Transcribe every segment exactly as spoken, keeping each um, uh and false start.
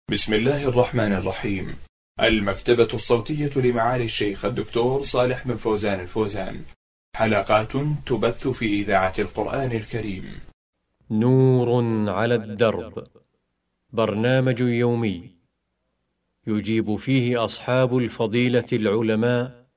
بسم الله الرحمن الرحيم. المكتبة الصوتية لمعالي الشيخ الدكتور صالح بن فوزان الفوزان، حلقات تبث في إذاعة القرآن الكريم. نور على الدرب، برنامج يومي يجيب فيه أصحاب الفضيلة العلماء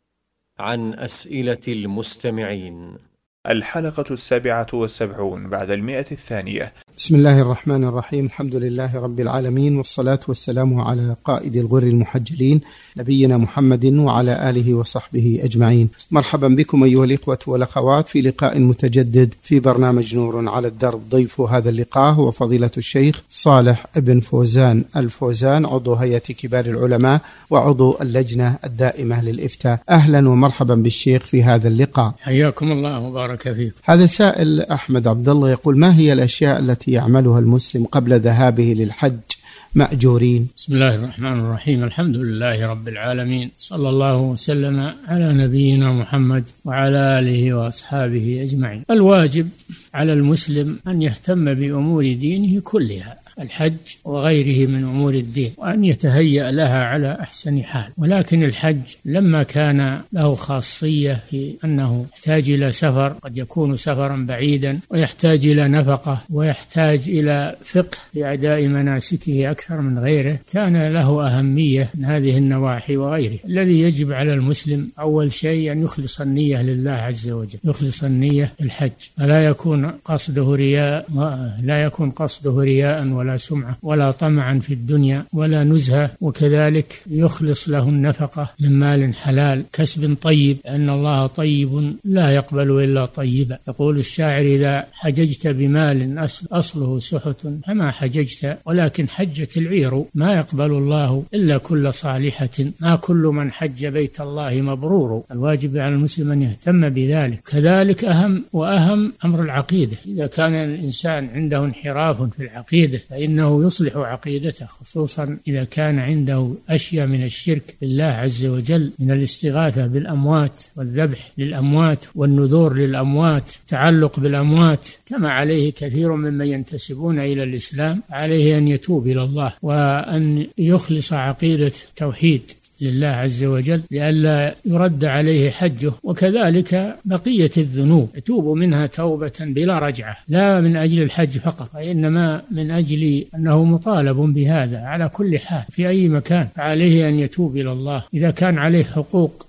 عن أسئلة المستمعين. الحلقة السابعة والسبعون بعد المئة الثانية. بسم الله الرحمن الرحيم. الحمد لله رب العالمين، والصلاة والسلام على قائد الغر المحجلين نبينا محمد وعلى آله وصحبه أجمعين. مرحبا بكم أيها الإخوة والأخوات في لقاء متجدد في برنامج نور على الدرب. ضيف هذا اللقاء هو فضيلة الشيخ صالح بن فوزان الفوزان، عضو هيئة كبار العلماء وعضو اللجنة الدائمة للإفتاء. أهلا ومرحبا بالشيخ في هذا اللقاء. حياكم الله وبارك فيك. هذا سائل أحمد عبد الله يقول: ما هي الأشياء التي يعملها المسلم قبل ذهابه للحج مأجورين؟ بسم الله الرحمن الرحيم. الحمد لله رب العالمين، صلى الله وسلم على نبينا محمد وعلى آله وأصحابه أجمعين. الواجب على المسلم أن يهتم بأمور دينه كلها، الحج وغيره من أمور الدين، وأن يتهيأ لها على أحسن حال. ولكن الحج لما كان له خاصية في أنه يحتاج إلى سفر، قد يكون سفرا بعيدا، ويحتاج إلى نفقة، ويحتاج إلى فقه في أداء مناسكه أكثر من غيره، كان له أهمية من هذه النواحي وغيره. الذي يجب على المسلم أول شيء أن يخلص النية لله عز وجل، يخلص النية الحج، فلا يكون قصده رياء، لا يكون قصده رياء ولا ولا سمعة ولا طمعا في الدنيا ولا نزهة. وكذلك يخلص له النفقة من مال حلال، كسب طيب، لأن الله طيب لا يقبل إلا طيبا. يقول الشاعر: إذا حججت بمال أصله سحت فما حججت، ولكن حجت العير، ما يقبل الله إلا كل صالحة، ما كل من حج بيت الله مبرور. الواجب على المسلم أن يهتم بذلك. كذلك أهم وأهم أمر العقيدة. إذا كان الإنسان عنده انحراف في العقيدة فإنه يصلح عقيدته، خصوصا إذا كان عنده أشياء من الشرك بالله عز وجل، من الاستغاثة بالأموات والذبح للأموات والنذور للأموات، تعلق بالأموات، كما عليه كثير ممن ينتسبون إلى الإسلام. عليه أن يتوب إلى الله وأن يخلص عقيدة توحيد لله عز وجل لئلا يرد عليه حجه. وكذلك بقية الذنوب يتوب منها توبة بلا رجعة، لا من أجل الحج فقط، وإنما من أجل أنه مطالب بهذا على كل حال في أي مكان. فعليه أن يتوب إلى الله. إذا كان عليه حقوق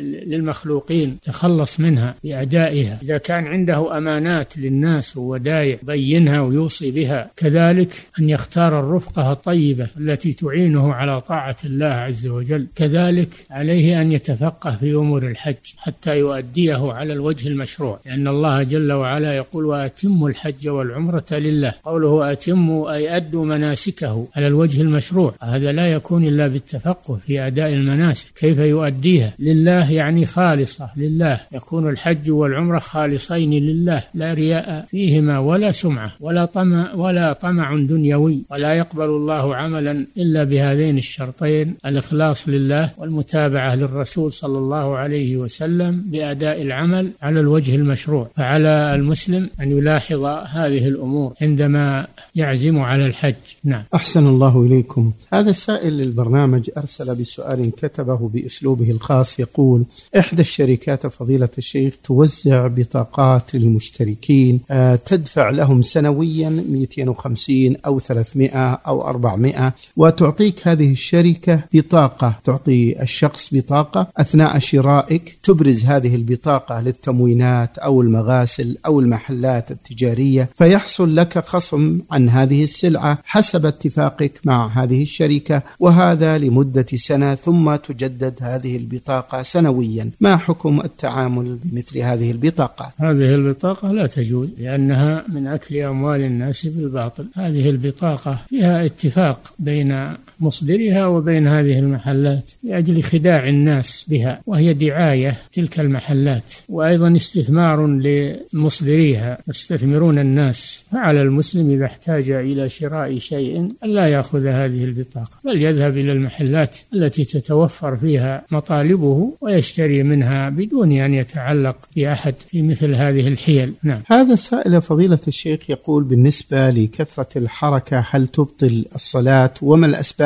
للمخلوقين تخلص منها بأدائها. إذا كان عنده أمانات للناس وودائع بينها ويوصي بها. كذلك أن يختار الرفقة الطيبة التي تعينه على طاعة الله عز وجل. كذلك عليه أن يتفقه في أمور الحج حتى يؤديه على الوجه المشروع، لأن الله جل وعلا يقول: وأتموا الحج والعمرة لله. قوله أتموا أي أدوا مناسكه على الوجه المشروع. هذا لا يكون إلا بالتفقه في أداء المناسك، كيف يؤديها لله، يعني خالصة لله. يكون الحج والعمرة خالصين لله، لا رياء فيهما ولا سمعة ولا طمع ولا طمع دنيوي. ولا يقبل الله عملا إلا بهذين الشرطين: الإخلاص لله والمتابعة للرسول صلى الله عليه وسلم بأداء العمل على الوجه المشروع. فعلى المسلم أن يلاحظ هذه الأمور عندما يعزم على الحج. نعم. أحسن الله إليكم. هذا السائل للبرنامج أرسل بسؤال كتبه بأسلوبه الخاص، يقول: إحدى الشركات فضيلة الشيخ توزع بطاقات للمشتركين، تدفع لهم سنويا مئتين وخمسين أو ثلاثمائة أو أربعمائة، وتعطيك هذه الشركة بطاقة، تعطي الشخص بطاقة أثناء شرائك، تبرز هذه البطاقة للتموينات أو المغاسل أو المحلات التجارية، فيحصل لك خصم عن هذه السلعة حسب اتفاقك مع هذه الشركة، وهذا لمدة سنة، ثم تجدد هذه البطاقة سنويا. ما حكم التعامل بمثل هذه البطاقة؟ هذه البطاقة لا تجوز، لأنها من أكل أموال الناس بالباطل. هذه البطاقة فيها اتفاق بين مصدرها وبين هذه المحلات لأجل خداع الناس بها، وهي دعاية تلك المحلات، وأيضا استثمار لمصدريها، يستثمرون الناس. فعلى المسلم إذا احتاج إلى شراء شيء أن لا يأخذ هذه البطاقة، بل يذهب إلى المحلات التي تتوفر فيها مطالبه ويشتري منها بدون أن يتعلق بأحد في مثل هذه الحيل. نعم. هذا سائل فضيلة الشيخ يقول: بالنسبة لكثرة الحركة هل تبطل الصلاة؟ وما الأسباب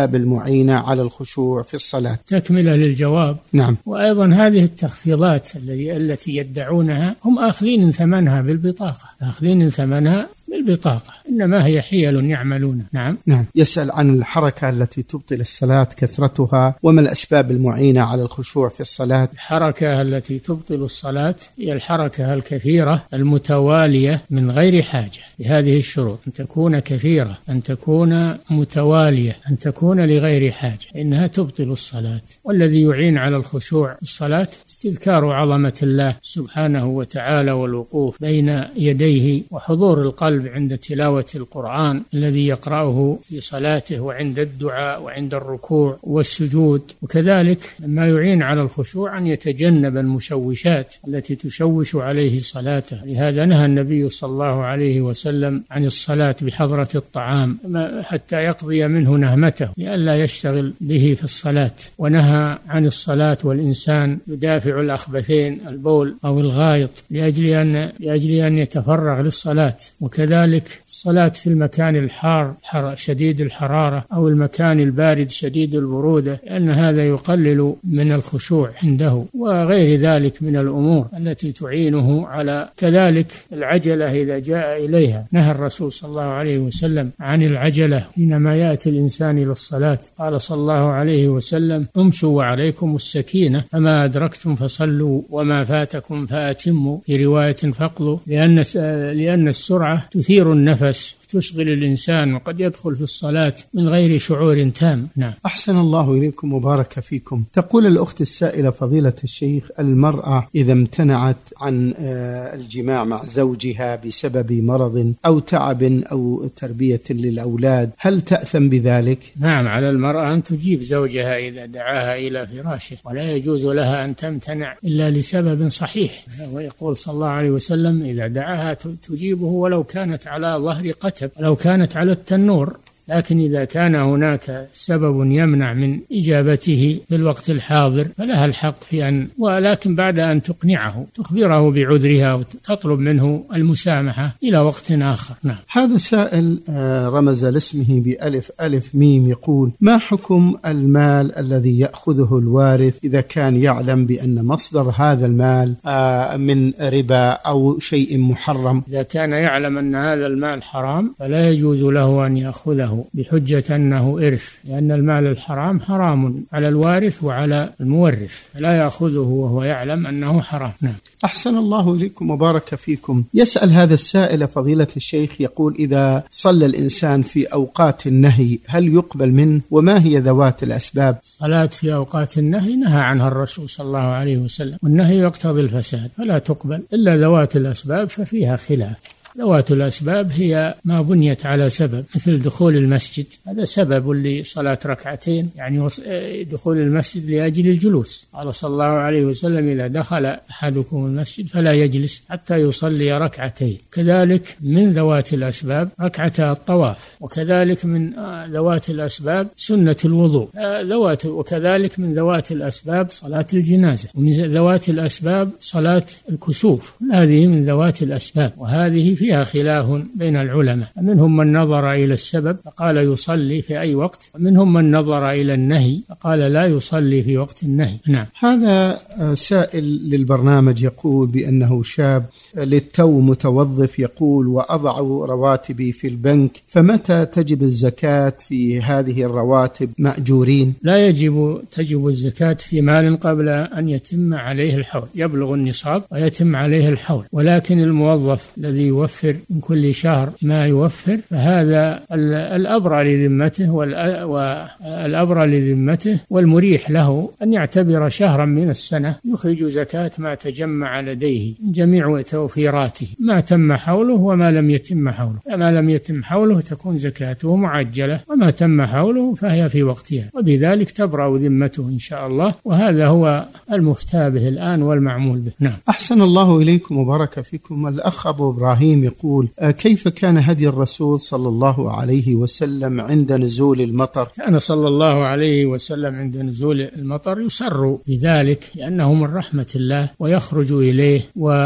الأسباب المعينة على الخشوع في الصلاة؟ تكملة للجواب. نعم. وأيضا هذه التخفيضات التي يدعونها هم آخذين ثمنها بالبطاقة، آخذين ثمنها بالبطاقة، إنما هي حيل يعملون. نعم. نعم. يسأل عن الحركة التي تبطل الصلاة كثرتها، وما الأسباب المعينة على الخشوع في الصلاة؟ الحركة التي تبطل الصلاة هي الحركة الكثيرة المتوالية من غير حاجة بهذه الشروط: أن تكون كثيرة، أن تكون متوالية، أن تكون لغير حاجة، إنها تبطل الصلاة. والذي يعين على الخشوع في الصلاة استذكار عظمة الله سبحانه وتعالى والوقوف بين يديه وحضور القلب عند تلاوة القرآن الذي يقرأه في صلاته، وعند الدعاء، وعند الركوع والسجود. وكذلك ما يعين على الخشوع أن يتجنب المشوشات التي تشوش عليه صلاته. لهذا نهى النبي صلى الله عليه وسلم عن الصلاة بحضرة الطعام حتى يقضي منه نهمته لئلا يشتغل به في الصلاة، ونهى عن الصلاة والإنسان يدافع الأخبثين البول أو الغائط لأجل أن, لأجل أن يتفرغ للصلاة. وكذلك الصلاة في المكان الحار شديد الحرارة أو المكان البارد شديد البرودة، لأن هذا يقلل من الخشوع عنده، وغير ذلك من الأمور التي تعينه على. كذلك العجلة إذا جاء إليها، نهى الرسول صلى الله عليه وسلم عن العجلة حينما يأتي الإنسان إلى الصلاة. قال صلى الله عليه وسلم: امشوا وعليكم السكينة، فما أدركتم فصلوا وما فاتكم فأتموا، في رواية فاقضوا، لأن لأن السرعة تثير النفس تشغل الإنسان وقد يدخل في الصلاة من غير شعور تام. نعم. أحسن الله إليكم وبارك فيكم. تقول الأخت السائلة: فضيلة الشيخ، المرأة إذا امتنعت عن الجماع مع زوجها بسبب مرض أو تعب أو تربية للأولاد، هل تأثم بذلك؟ نعم، على المرأة أن تجيب زوجها إذا دعاها إلى فراشه، ولا يجوز لها أن تمتنع إلا لسبب صحيح. ويقول صلى الله عليه وسلم: إذا دعاها تجيبه ولو كانت على ظهر قتل، لو كانت على التنور. لكن إذا كان هناك سبب يمنع من إجابته في الوقت الحاضر فلها الحق في أن، ولكن بعد أن تقنعه، تخبره بعذرها وتطلب منه المسامحة إلى وقت آخر. نعم. هذا سائل رمز لاسمه بألف ألف ميم، يقول: ما حكم المال الذي يأخذه الوارث إذا كان يعلم بأن مصدر هذا المال من ربا أو شيء محرم؟ إذا كان يعلم أن هذا المال حرام فلا يجوز له أن يأخذه بحجة أنه إرث، لأن المال الحرام حرام على الوارث وعلى المورث، فلا يأخذه وهو يعلم أنه حرام. نعم. أحسن الله إليكم وبارك فيكم. يسأل هذا السائل: فضيلة الشيخ، يقول: إذا صلى الإنسان في أوقات النهي هل يقبل منه، وما هي ذوات الأسباب؟ صلاة في أوقات النهي نهى عنها الرسول صلى الله عليه وسلم، والنهي يقتضي الفساد فلا تقبل، إلا ذوات الأسباب ففيها خلاف. ذوات الأسباب هي ما بنيت على سبب، مثل دخول المسجد، هذا سبب لصلاة ركعتين، يعني دخول المسجد لأجل الجلوس. قال صلى الله عليه وسلم: إذا دخل أحدكم المسجد فلا يجلس حتى يصلي ركعتين. كذلك من ذوات الأسباب ركعتا الطواف، وكذلك من ذوات الأسباب سنة الوضوء، ذوات وكذلك من ذوات الأسباب صلاة الجنازة، ومن ذوات الأسباب صلاة الكسوف، هذه من ذوات الأسباب، وهذه في فيها خلاف بين العلماء، منهم من نظر إلى السبب فقال يصلي في أي وقت، ومنهم من نظر إلى النهي فقال لا يصلي في وقت النهي. نعم. هذا سائل للبرنامج يقول بأنه شاب للتو متوظف، يقول: وأضع رواتبي في البنك، فمتى تجب الزكاة في هذه الرواتب مأجورين؟ لا يجب تجب الزكاة في مال قبل أن يتم عليه الحول، يبلغ النصاب ويتم عليه الحول، ولكن الموظف الذي يوفر من كل شهر ما يوفر فهذا الأبرى لذمته، والأبرى لذمته والمريح له أن يعتبر شهرا من السنة يخرج زكاة ما تجمع لديه من جميع توفيراته، ما تم حوله وما لم يتم حوله. ما لم يتم حوله تكون زكاته معجلة، وما تم حوله فهي في وقتها، وبذلك تبرأ ذمته إن شاء الله، وهذا هو المفتى به الآن والمعمول به. نعم. أحسن الله إليكم وبارك فيكم. الأخ أبو إبراهيم يقول: كيف كان هدي الرسول صلى الله عليه وسلم عند نزول المطر؟ كان صلى الله عليه وسلم عند نزول المطر يسر بذلك، لأنه من رحمة الله، ويخرج إليه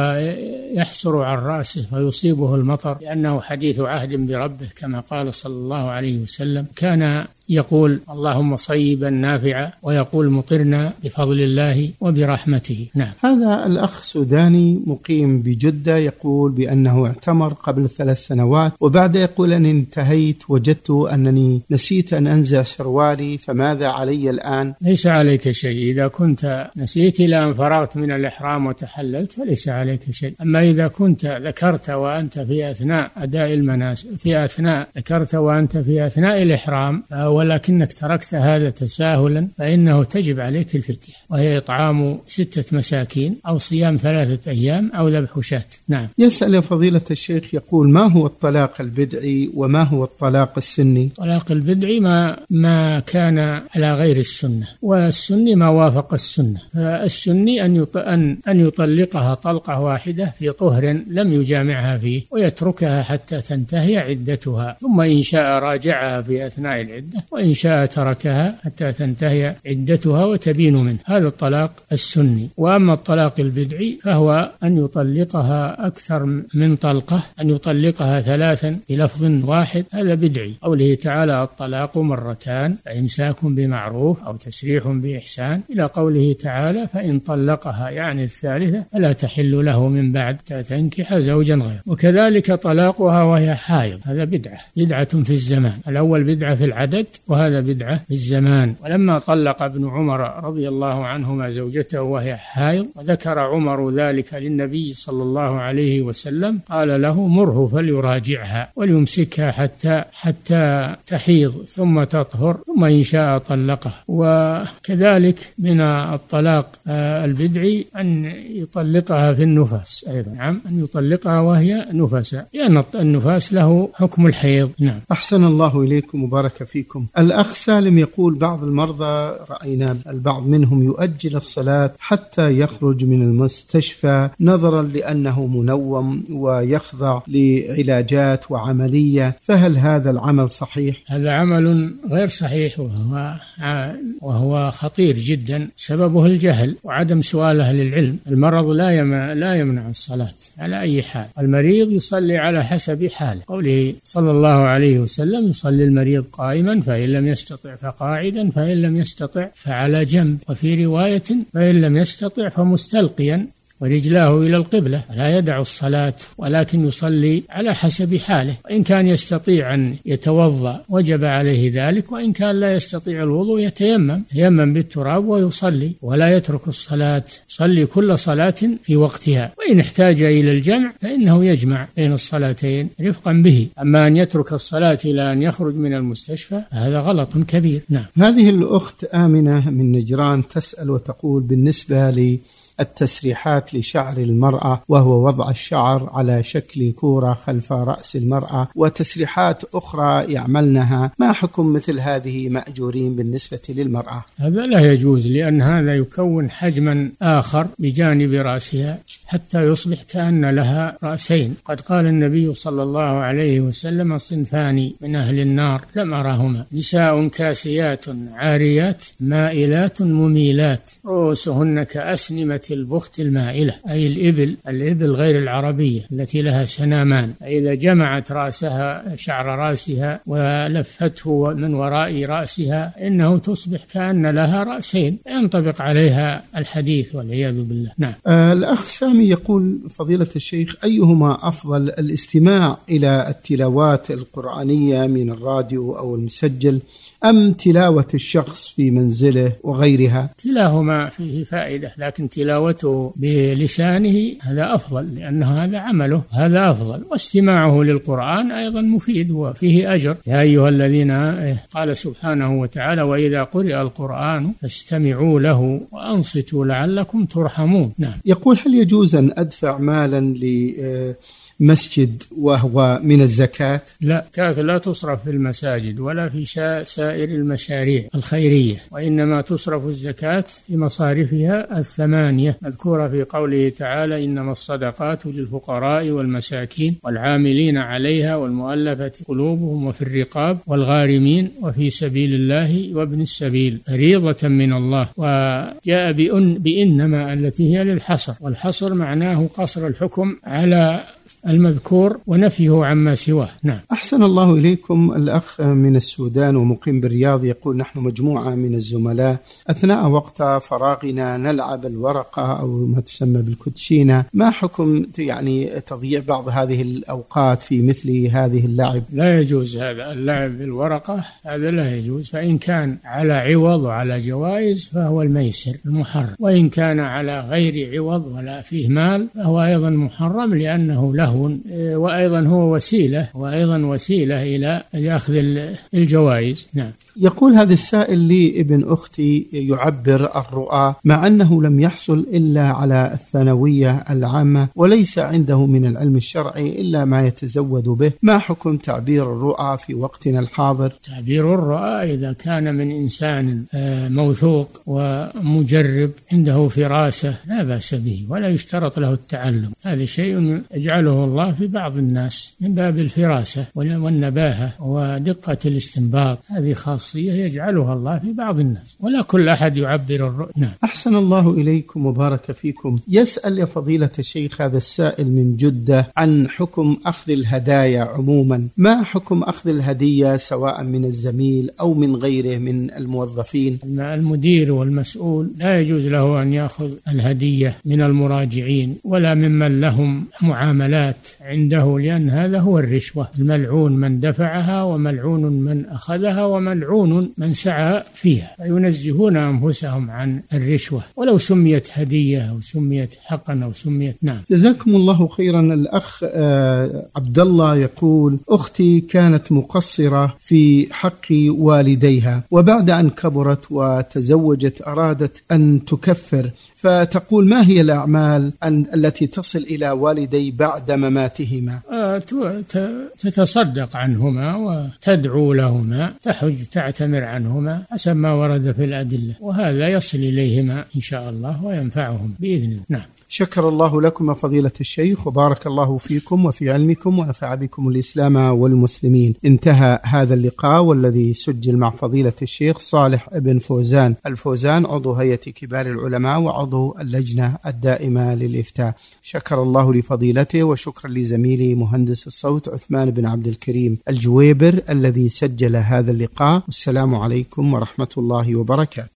ويحسر عن رأسه فيصيبه المطر، لأنه حديث عهد بربه كما قال صلى الله عليه وسلم. كان يقول اللهم صيبا نافعا، ويقول مطرنا بفضل الله وبرحمته. نعم. هذا الأخ سوداني مقيم بجدة يقول بأنه اعتمر قبل ثلاث سنوات، وبعد يقول أن انتهيت وجدت أنني نسيت أن أنزع سروالي، فماذا علي الآن؟ ليس عليك شيء. إذا كنت نسيت إلى أن فرغت من الإحرام وتحللت فليس عليك شيء. أما إذا كنت ذكرت وأنت في أثناء أداء المناسك في أثناء ذكرت وأنت في أثناء الإحرام ولكنك تركت هذا تساهلا فإنه تجب عليك الفدية، وهي إطعام ستة مساكين أو صيام ثلاثة أيام أو ذبح شاة. نعم. يسأل فضيلة الشيخ يقول ما هو الطلاق البدعي وما هو الطلاق السني؟ الطلاق البدعي ما ما كان على غير السنة، والسني ما وافق السنة. فالسني أن أن أن يطلقها طلقة واحدة في طهر لم يجامعها فيه ويتركها حتى تنتهي عدتها، ثم إن شاء راجعها في أثناء العدة، وإن شاء تركها حتى تنتهي عدتها وتبين منه. هذا الطلاق السني. وأما الطلاق البدعي فهو أن يطلقها أكثر من طلقة، أن يطلقها ثلاثا بلفظ واحد، هذا بدعي. قوله تعالى الطلاق مرتان فإمساك بمعروف أو تسريح بإحسان، إلى قوله تعالى فإن طلقها يعني الثالثة فلا تحل له من بعد تنكح زوجا غيره. وكذلك طلاقها وهي حائض، هذا بدعة بدعة في الزمان. الأول بدعة في العدد وهذا بدعة في الزمان. ولما طلق ابن عمر رضي الله عنهما زوجته وهي حائض وذكر عمر ذلك للنبي صلى الله عليه وسلم قال له مره فليراجعها وليمسكها حتى حتى تحيض ثم تطهر ثم إن شاء طلقها. وكذلك من الطلاق البدعي أن يطلقها في النفاس أيضا. نعم، أن يطلقها وهي نفساء، لأن النفاس له حكم الحيض. نعم. أحسن الله إليكم وبارك فيكم. الأخ سالم يقول بعض المرضى رأينا البعض منهم يؤجل الصلاة حتى يخرج من المستشفى نظرا لأنه منوم ويخضع لعلاجات وعملية، فهل هذا العمل صحيح؟ هذا عمل غير صحيح وهو وهو خطير جدا، سببه الجهل وعدم سؤال أهل العلم. المرض لا يمنع لا يمنع الصلاة على أي حال. المريض يصلي على حسب حاله. قوله صلى الله عليه وسلم يصلي المريض قائما فإن لم يستطع فقاعدا فإن لم يستطع فعلى جنب، وفي رواية فإن لم يستطع فمستلقيا ورجلاه إلى القبلة، لا يدع الصلاة ولكن يصلي على حسب حاله. وإن كان يستطيع أن يتوضأ وجب عليه ذلك، وإن كان لا يستطيع الوضوء يتيمم يتيمم بالتراب ويصلي ولا يترك الصلاة، يصلي كل صلاة في وقتها. وإن احتاج إلى الجمع فإنه يجمع بين الصلاتين رفقا به. أما أن يترك الصلاة إلى أن يخرج من المستشفى هذا غلط كبير. نعم. هذه الأخت آمنة من نجران تسأل وتقول بالنسبة لي التسريحات لشعر المرأة وهو وضع الشعر على شكل كورة خلف رأس المرأة وتسريحات أخرى يعملنها، ما حكم مثل هذه مأجورين بالنسبة للمرأة؟ هذا لا يجوز، لأن هذا يكون حجما آخر بجانب رأسها حتى يصبح كأن لها رأسين. قد قال النبي صلى الله عليه وسلم صنفان من أهل النار لم أرهما، نساء كاسيات عاريات مائلات مميلات رؤوسهن كأسنمة البخت المائلة، أي الإبل الإبل غير العربية التي لها سنامان. إذا جمعت رأسها شعر رأسها ولفته من وراء رأسها إنه تصبح كأن لها رأسين، ينطبق عليها الحديث والعياذ بالله. نعم. آه الأخ سامي يقول فضيلة الشيخ أيهما أفضل، الاستماع إلى التلاوات القرآنية من الراديو أو المسجل أم تلاوة الشخص في منزله وغيرها؟ كلاهما فيه فائدة، لكن تلاوته بلسانه هذا أفضل لأنه هذا عمله، هذا أفضل. واستماعه للقرآن أيضا مفيد وفيه أجر. يا أيها الذين قال سبحانه وتعالى وإذا قرئ القرآن فاستمعوا له وأنصتوا لعلكم ترحمون. نعم. يقول هل يجوز أن أدفع مالا ل مسجد وهو من الزكاة؟ لا، لا تصرف في المساجد ولا في سائر المشاريع الخيرية، وإنما تصرف الزكاة في مصارفها الثمانية مذكورة في قوله تعالى إنما الصدقات للفقراء والمساكين والعاملين عليها والمؤلفة قلوبهم وفي الرقاب والغارمين وفي سبيل الله وابن السبيل فريضة من الله. وجاء بإن بإنما التي هي للحصر، والحصر معناه قصر الحكم على المذكور ونفيه عما سواه. نعم. أحسن الله إليكم. الأخ من السودان ومقيم بالرياض يقول: نحن مجموعة من الزملاء أثناء وقت فراغنا نلعب الورقة أو ما تسمى بالكوتشينة، ما حكم يعني تضييع بعض هذه الأوقات في مثل هذه اللعب؟ لا يجوز هذا اللعب بالورقة، هذا لا يجوز. فإن كان على عوض وعلى جوائز فهو الميسر المحرم، وإن كان على غير عوض ولا فيه مال فهو أيضا محرم، لأنه لهو وأيضا هو وسيلة وأيضا وسيلة إلى أخذ الجوائز. نعم. يقول هذا السائل لي: ابن أختي يعبر الرؤى مع أنه لم يحصل إلا على الثانوية العامة وليس عنده من العلم الشرعي إلا ما يتزود به، ما حكم تعبير الرؤى في وقتنا الحاضر؟ تعبير الرؤى إذا كان من إنسان موثوق ومجرب عنده فراسة لا بأس به، ولا يشترط له التعلم. هذا شيء يجعله الله في بعض الناس من باب الفراسة والنباهة ودقة الاستنباط، هذه خاصة يجعلها الله في بعض الناس، ولا كل أحد يعبر الرؤيا. نعم. أحسن الله إليكم وبارك فيكم. يسأل يا فضيلة الشيخ هذا السائل من جدة عن حكم أخذ الهدايا عموما، ما حكم أخذ الهدية سواء من الزميل أو من غيره من الموظفين؟ المدير والمسؤول لا يجوز له أن يأخذ الهدية من المراجعين ولا ممن لهم معاملات عنده، لأن هذا هو الرشوة، الملعون من دفعها وملعون من أخذها وملعون من سعى فيها، فينزهون أنفسهم عن الرشوة ولو سميت هدية أو سميت حقا أو سميت. نعم. جزاكم الله خيرا. الأخ عبد الله يقول: أختي كانت مقصرة في حق والديها، وبعد أن كبرت وتزوجت أرادت أن تكفر، فتقول: ما هي الأعمال التي تصل إلى والدي بعد مماتهما؟ تتصدق عنهما وتدعو لهما، تحج تعتمر عنهما حسب ما ورد في الأدلة، وهذا يصل إليهما إن شاء الله وينفعهم بإذن الله. نعم. شكر الله لكم فضيلة الشيخ وبارك الله فيكم وفي علمكم ونفع بكم الإسلام والمسلمين. انتهى هذا اللقاء والذي سجل مع فضيلة الشيخ صالح بن فوزان الفوزان عضو هيئة كبار العلماء وعضو اللجنة الدائمة للإفتاء. شكر الله لفضيلته وشكرا لزميلي مهندس الصوت عثمان بن عبد الكريم الجويبر الذي سجل هذا اللقاء. والسلام عليكم ورحمة الله وبركاته.